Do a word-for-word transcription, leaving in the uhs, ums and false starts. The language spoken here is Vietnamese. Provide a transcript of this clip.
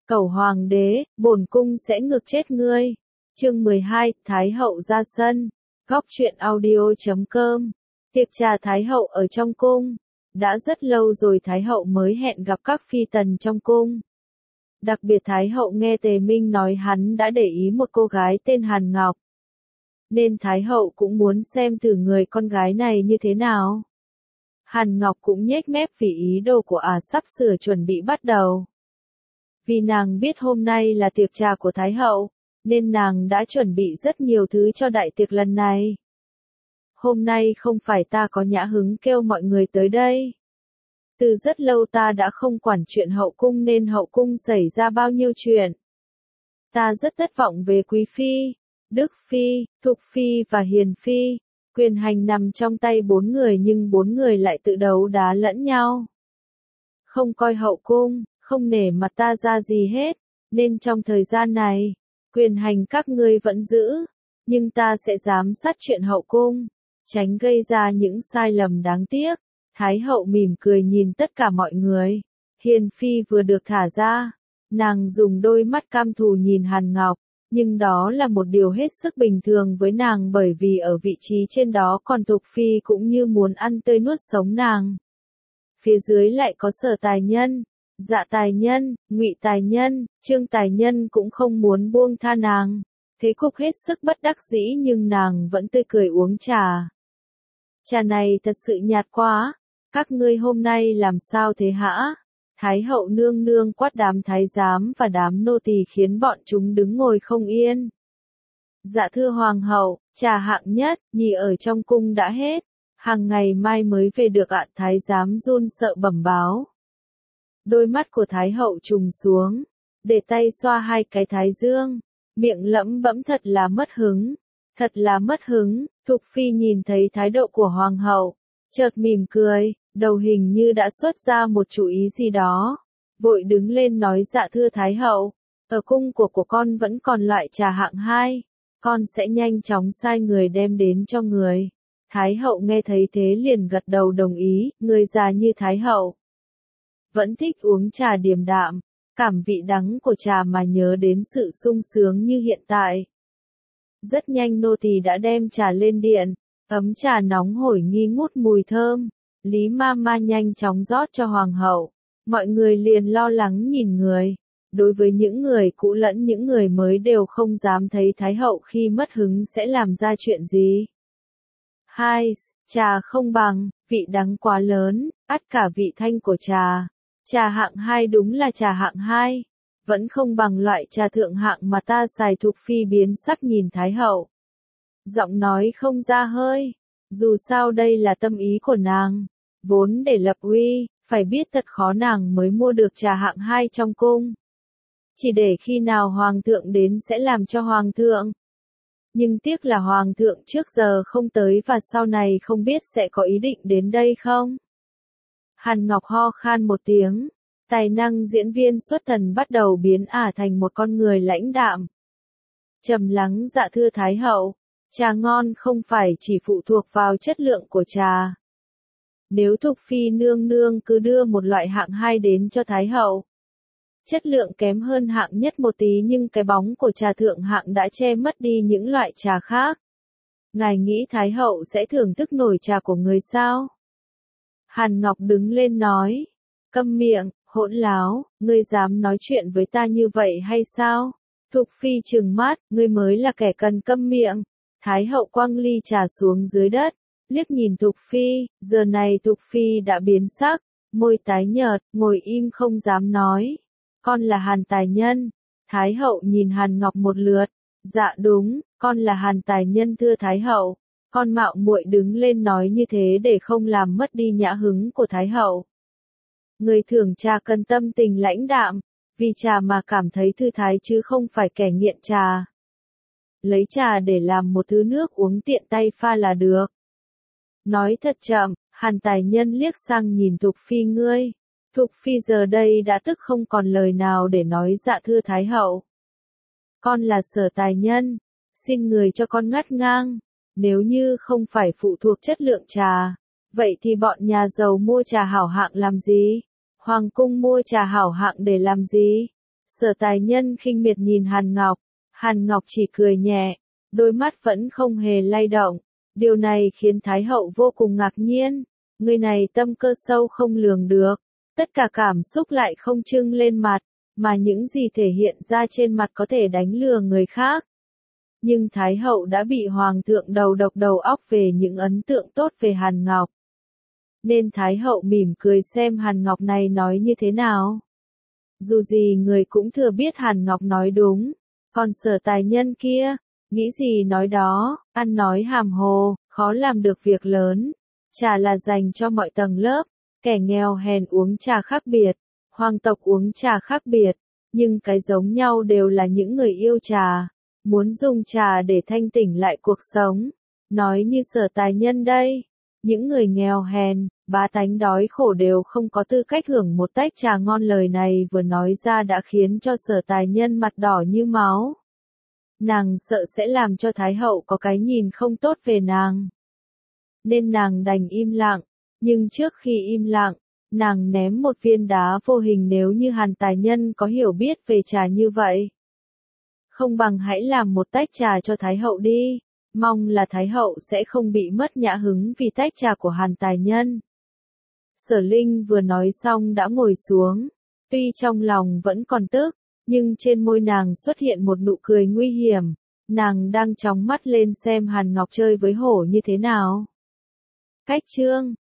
Cẩu hoàng đế, bổn cung sẽ ngược chết ngươi. Chương mười hai, Thái hậu ra sân. Góc truyện audio chấm com. Tiệc trà Thái hậu ở trong cung. Đã rất lâu rồi Thái hậu mới hẹn gặp các phi tần trong cung. Đặc biệt Thái hậu nghe Tề Minh nói hắn đã để ý một cô gái tên Hàn Ngọc. Nên Thái hậu cũng muốn xem thử người con gái này như thế nào. Hàn Ngọc cũng nhếch mép vì ý đồ của ả sắp sửa chuẩn bị bắt đầu. Vì nàng biết hôm nay là tiệc trà của Thái hậu, nên nàng đã chuẩn bị rất nhiều thứ cho đại tiệc lần này. Hôm nay không phải ta có nhã hứng kêu mọi người tới đây. Từ rất lâu ta đã không quản chuyện hậu cung nên hậu cung xảy ra bao nhiêu chuyện. Ta rất thất vọng về Quý Phi, Đức Phi, Thục Phi và Hiền Phi. Quyền hành nằm trong tay bốn người nhưng bốn người lại tự đấu đá lẫn nhau. Không coi hậu cung, không nể mặt ta ra gì hết, nên trong thời gian này, quyền hành các ngươi vẫn giữ, nhưng ta sẽ giám sát chuyện hậu cung, tránh gây ra những sai lầm đáng tiếc. Thái hậu mỉm cười nhìn tất cả mọi người. Hiền Phi vừa được thả ra, nàng dùng đôi mắt cam thù nhìn Hàn Ngọc, nhưng đó là một điều hết sức bình thường với nàng bởi vì ở vị trí trên đó còn Thục Phi cũng như muốn ăn tươi nuốt sống nàng. Phía dưới lại có Sở Tài Nhân, Dạ Tài Nhân, Ngụy Tài Nhân, Trương Tài Nhân cũng không muốn buông tha nàng. Thế cục hết sức bất đắc dĩ nhưng nàng vẫn tươi cười uống trà. Trà này thật sự nhạt quá, các ngươi hôm nay làm sao thế hả? Thái hậu nương nương quát đám thái giám và đám nô tỳ khiến bọn chúng đứng ngồi không yên. Dạ thưa hoàng hậu, trà hạng nhất, nhì ở trong cung đã hết, hàng ngày mai mới về được ạ. Thái giám run sợ bẩm báo. Đôi mắt của thái hậu trùng xuống, để tay xoa hai cái thái dương, miệng lẩm bẩm thật là mất hứng, thật là mất hứng. Thục Phi nhìn thấy thái độ của hoàng hậu, chợt mỉm cười, đầu hình như đã xuất ra một chủ ý gì đó, vội đứng lên nói dạ thưa thái hậu, ở cung của của con vẫn còn loại trà hạng hai, con sẽ nhanh chóng sai người đem đến cho người. Thái hậu nghe thấy thế liền gật đầu đồng ý, người già như thái hậu vẫn thích uống trà điềm đạm, cảm vị đắng của trà mà nhớ đến sự sung sướng như hiện tại. Rất nhanh nô tỳ đã đem trà lên điện, ấm trà nóng hổi nghi ngút mùi thơm. Lý ma ma nhanh chóng rót cho hoàng hậu. Mọi người liền lo lắng nhìn người. Đối với những người cũ lẫn những người mới đều không dám thấy thái hậu khi mất hứng sẽ làm ra chuyện gì. Hai, trà không bằng, vị đắng quá lớn, ắt cả vị thanh của trà. Trà hạng hai đúng là trà hạng hai, vẫn không bằng loại trà thượng hạng mà ta xài. Thục Phi biến sắc nhìn thái hậu. Giọng nói không ra hơi, dù sao đây là tâm ý của nàng. Vốn để lập uy, phải biết thật khó nàng mới mua được trà hạng hai trong cung. Chỉ để khi nào hoàng thượng đến sẽ làm cho hoàng thượng. Nhưng tiếc là hoàng thượng trước giờ không tới và sau này không biết sẽ có ý định đến đây không. Hàn Ngọc ho khan một tiếng, tài năng diễn viên xuất thần bắt đầu biến ả thành một con người lãnh đạm. Trầm lắng dạ thưa thái hậu, trà ngon không phải chỉ phụ thuộc vào chất lượng của trà. Nếu Thục Phi nương nương cứ đưa một loại hạng hai đến cho thái hậu, chất lượng kém hơn hạng nhất một tí nhưng cái bóng của trà thượng hạng đã che mất đi những loại trà khác. Ngài nghĩ thái hậu sẽ thưởng thức nổi trà của người sao? Hàn Ngọc đứng lên nói, câm miệng, hỗn láo, ngươi dám nói chuyện với ta như vậy hay sao? Thục Phi trừng mắt, ngươi mới là kẻ cần câm miệng. Thái hậu quăng ly trà xuống dưới đất, liếc nhìn Thục Phi, giờ này Thục Phi đã biến sắc, môi tái nhợt, ngồi im không dám nói. Con là Hàn Tài Nhân. Thái hậu nhìn Hàn Ngọc một lượt, dạ đúng, con là Hàn Tài Nhân thưa thái hậu. Con mạo muội đứng lên nói như thế để không làm mất đi nhã hứng của thái hậu. Người thưởng trà cần tâm tình lãnh đạm, vì trà mà cảm thấy thư thái chứ không phải kẻ nghiện trà. Lấy trà để làm một thứ nước uống tiện tay pha là được. Nói thật chậm, Hàn Tài Nhân liếc sang nhìn Thục Phi ngươi. Thục Phi giờ đây đã tức không còn lời nào để nói dạ thưa thái hậu. Con là Sở Tài Nhân, xin người cho con ngắt ngang. Nếu như không phải phụ thuộc chất lượng trà, vậy thì bọn nhà giàu mua trà hảo hạng làm gì? Hoàng cung mua trà hảo hạng để làm gì? Sở Tài Nhân khinh miệt nhìn Hàn Ngọc, Hàn Ngọc chỉ cười nhẹ, đôi mắt vẫn không hề lay động. Điều này khiến Thái hậu vô cùng ngạc nhiên, người này tâm cơ sâu không lường được, tất cả cảm xúc lại không trưng lên mặt, mà những gì thể hiện ra trên mặt có thể đánh lừa người khác. Nhưng Thái hậu đã bị Hoàng thượng đầu độc đầu óc về những ấn tượng tốt về Hàn Ngọc. Nên Thái hậu mỉm cười xem Hàn Ngọc này nói như thế nào. Dù gì người cũng thừa biết Hàn Ngọc nói đúng, còn Sở Tài Nhân kia, nghĩ gì nói đó, ăn nói hàm hồ, khó làm được việc lớn. Trà là dành cho mọi tầng lớp, kẻ nghèo hèn uống trà khác biệt, hoàng tộc uống trà khác biệt, nhưng cái giống nhau đều là những người yêu trà, muốn dùng trà để thanh tỉnh lại cuộc sống. Nói như Sở Tài Nhân đây, những người nghèo hèn, bá tánh đói khổ đều không có tư cách hưởng một tách trà ngon. Lời này vừa nói ra đã khiến cho Sở Tài Nhân mặt đỏ như máu. Nàng sợ sẽ làm cho Thái hậu có cái nhìn không tốt về nàng. Nên nàng đành im lặng, nhưng trước khi im lặng, nàng ném một viên đá vô hình. Nếu như Hàn Tài Nhân có hiểu biết về trà như vậy, không bằng hãy làm một tách trà cho Thái hậu đi, mong là Thái hậu sẽ không bị mất nhã hứng vì tách trà của Hàn Tài Nhân. Sở Linh vừa nói xong đã ngồi xuống, tuy trong lòng vẫn còn tức, nhưng trên môi nàng xuất hiện một nụ cười nguy hiểm, nàng đang chóng mắt lên xem Hàn Ngọc chơi với hổ như thế nào. Cách chương